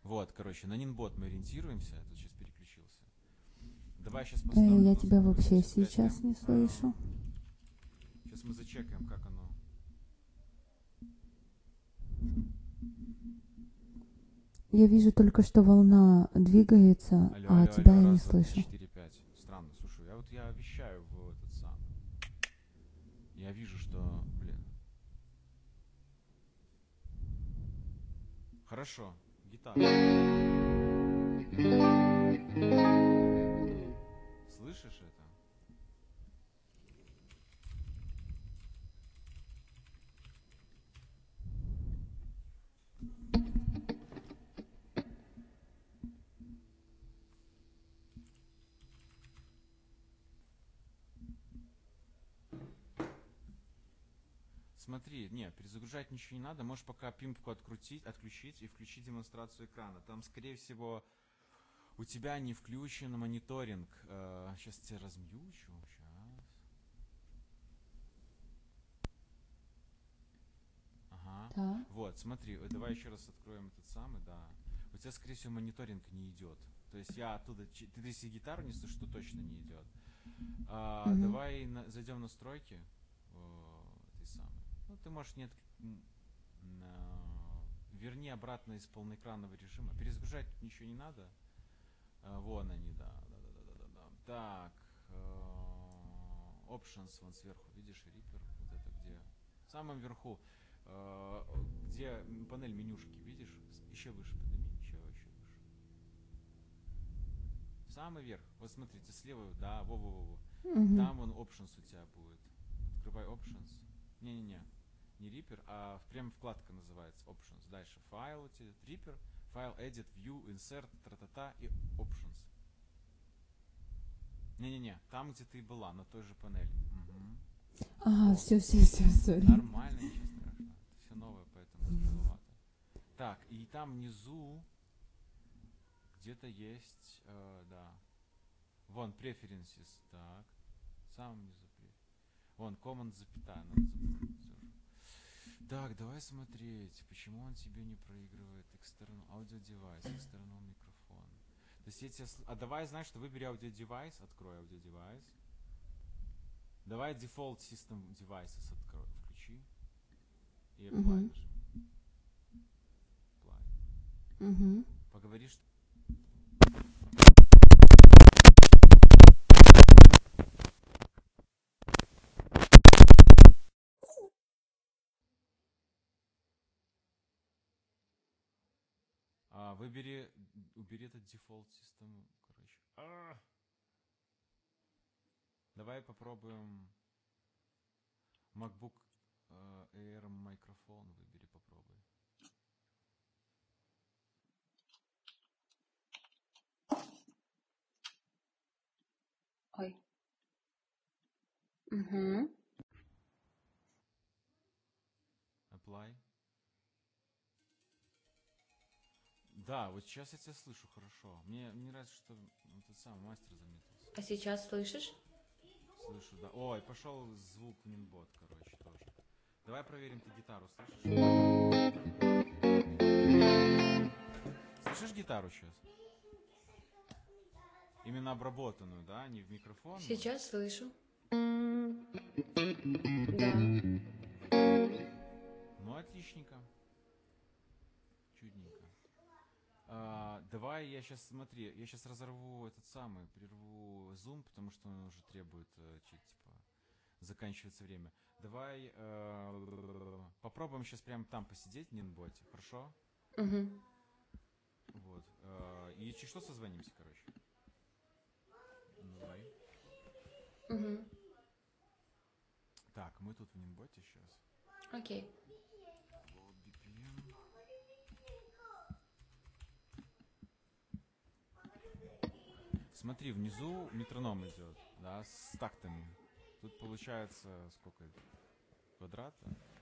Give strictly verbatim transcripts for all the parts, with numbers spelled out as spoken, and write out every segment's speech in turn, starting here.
Вот, короче, на Ninbot мы ориентируемся. Я тут сейчас переключился. Давай сейчас Э, поставлю. Я тебя вообще восемьдесят пять сейчас эм. не слышу. Сейчас мы зачекаем, как оно. Я вижу только, что волна двигается, Алло, а алло, тебя алло, я не раз, два, три, слышу. четыре, пять. Странно, слушай, я вот я вещаю в этот сам. Я вижу, что, блин. Хорошо, гитара. Слышишь это? Смотри, не, перезагружать ничего не надо. Можешь пока пимпку открутить, отключить и включить демонстрацию экрана. Там, скорее всего, у тебя не включен мониторинг. Э, сейчас тебя размьючу. Сейчас. Ага. Да. Вот, смотри, э, давай еще раз откроем этот самый, да. У тебя, скорее всего, мониторинг не идет. То есть я оттуда... Ты, ты если гитару не слышишь, то точно не идет. А, Мгм. давай на, зайдем в настройки. О, этой самой. Ну, ты можешь нет... Верни обратно из полноэкранного режима. Перезагружать ничего не надо. А, вон они, да. да, да, да, да, да. Так. Options вон сверху, видишь, Reaper. Вот это где? В самом верху. Где панель менюшки, видишь? Еще выше подними, еще, еще выше. Самый верх. Вот смотрите, слева, да, во-во-во. Мгм. Там вон Options у тебя будет. Открывай Options. Не-не-не. Не Reaper, а прям вкладка называется Options. Дальше файл у тебя, Reaper, файл Edit, View, Insert, тра-та-та и Options. Не-не-не, там, где ты была, на той же панели. Угу. Ага, О, все, все, все, сори. нормально, ничего страшного. Это все новое, поэтому тяжеловато. Так, и там внизу где-то есть, э, да. Вон, Preferences, так. В самом низу. Вон, Command запятая, надо запомнить тоже. Так, давай смотреть, почему он тебе не проигрывает external audio device, external микрофон. То есть я тебя... А давай, знаешь, что выбери аудио девайс, открой аудио девайс. Давай default system devices открой, включи. И apply Мгм. нажми. Apply. Мгм. Поговори, что... А, выбери, убери этот default system, короче. А! Давай попробуем MacBook э, Air микрофон, выбери, попробуй. Ой. Угу. Apply. Да, вот сейчас я тебя слышу хорошо. Мне, мне нравится, что этот самый мастер заметился. А сейчас слышишь? Слышу, да. Ой, пошел звук в Ninbot, короче, тоже. Давай проверим, ты гитару слышишь? Слышишь гитару сейчас? Именно обработанную, да? Не в микрофон? Сейчас слышу. Да. Ну, отличненько. Чудненько. А, давай я сейчас, смотри, я сейчас разорву этот самый, прерву Zoom, потому что он уже требует, типа, заканчивается время. Давай э, попробуем сейчас прямо там посидеть в Нинботе, хорошо? Угу. Вот. Э, и если что, созвонимся, короче. Давай. Угу. Так, мы тут в Нинботе сейчас. Окей. Load би пи эм. Смотри, внизу метроном идет, да, с тактами. Тут получается сколько? Квадрата?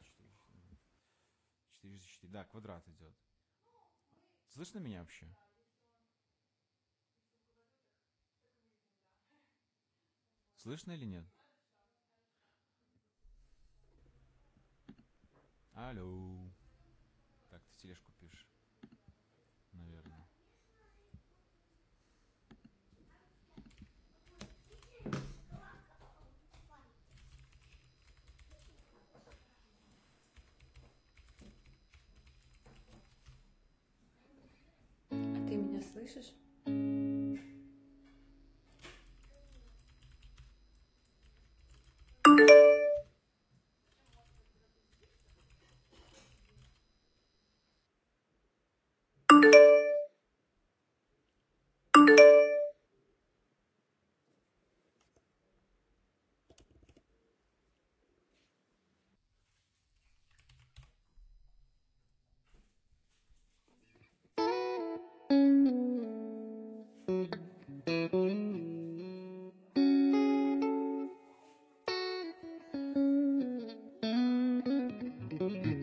четыре за четыре. Да, квадрат идет. Слышно меня вообще? Слышно или нет? Алло. Так, ты тележку пишешь. Наверное. Слышишь? Thank you.